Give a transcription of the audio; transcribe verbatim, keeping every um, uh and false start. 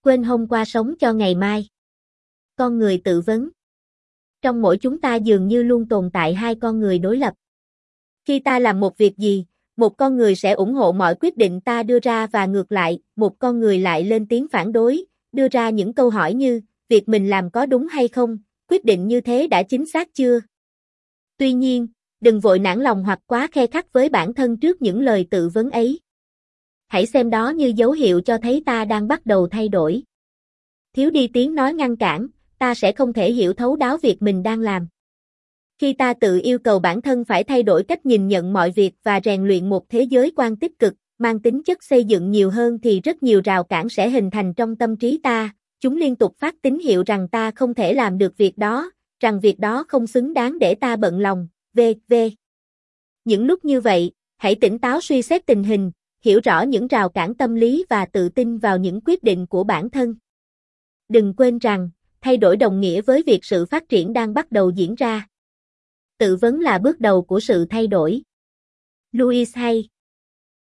Quên hôm qua sống cho ngày mai. Con người tự vấn. Trong mỗi chúng ta dường như luôn tồn tại hai con người đối lập. Khi ta làm một việc gì, một con người sẽ ủng hộ mọi quyết định ta đưa ra và ngược lại, một con người lại lên tiếng phản đối, đưa ra những câu hỏi như, việc mình làm có đúng hay không, quyết định như thế đã chính xác chưa? Tuy nhiên, đừng vội nản lòng hoặc quá khe khắt với bản thân trước những lời tự vấn ấy. Hãy xem đó như dấu hiệu cho thấy ta đang bắt đầu thay đổi. Thiếu đi tiếng nói ngăn cản, ta sẽ không thể hiểu thấu đáo việc mình đang làm. Khi ta tự yêu cầu bản thân phải thay đổi cách nhìn nhận mọi việc và rèn luyện một thế giới quan tích cực, mang tính chất xây dựng nhiều hơn thì rất nhiều rào cản sẽ hình thành trong tâm trí ta, chúng liên tục phát tín hiệu rằng ta không thể làm được việc đó, rằng việc đó không xứng đáng để ta bận lòng, vân vân. Những lúc như vậy, hãy tỉnh táo suy xét tình hình, hiểu rõ những rào cản tâm lý và tự tin vào những quyết định của bản thân. Đừng quên rằng, thay đổi đồng nghĩa với việc sự phát triển đang bắt đầu diễn ra. Tự vấn là bước đầu của sự thay đổi. Louise Hay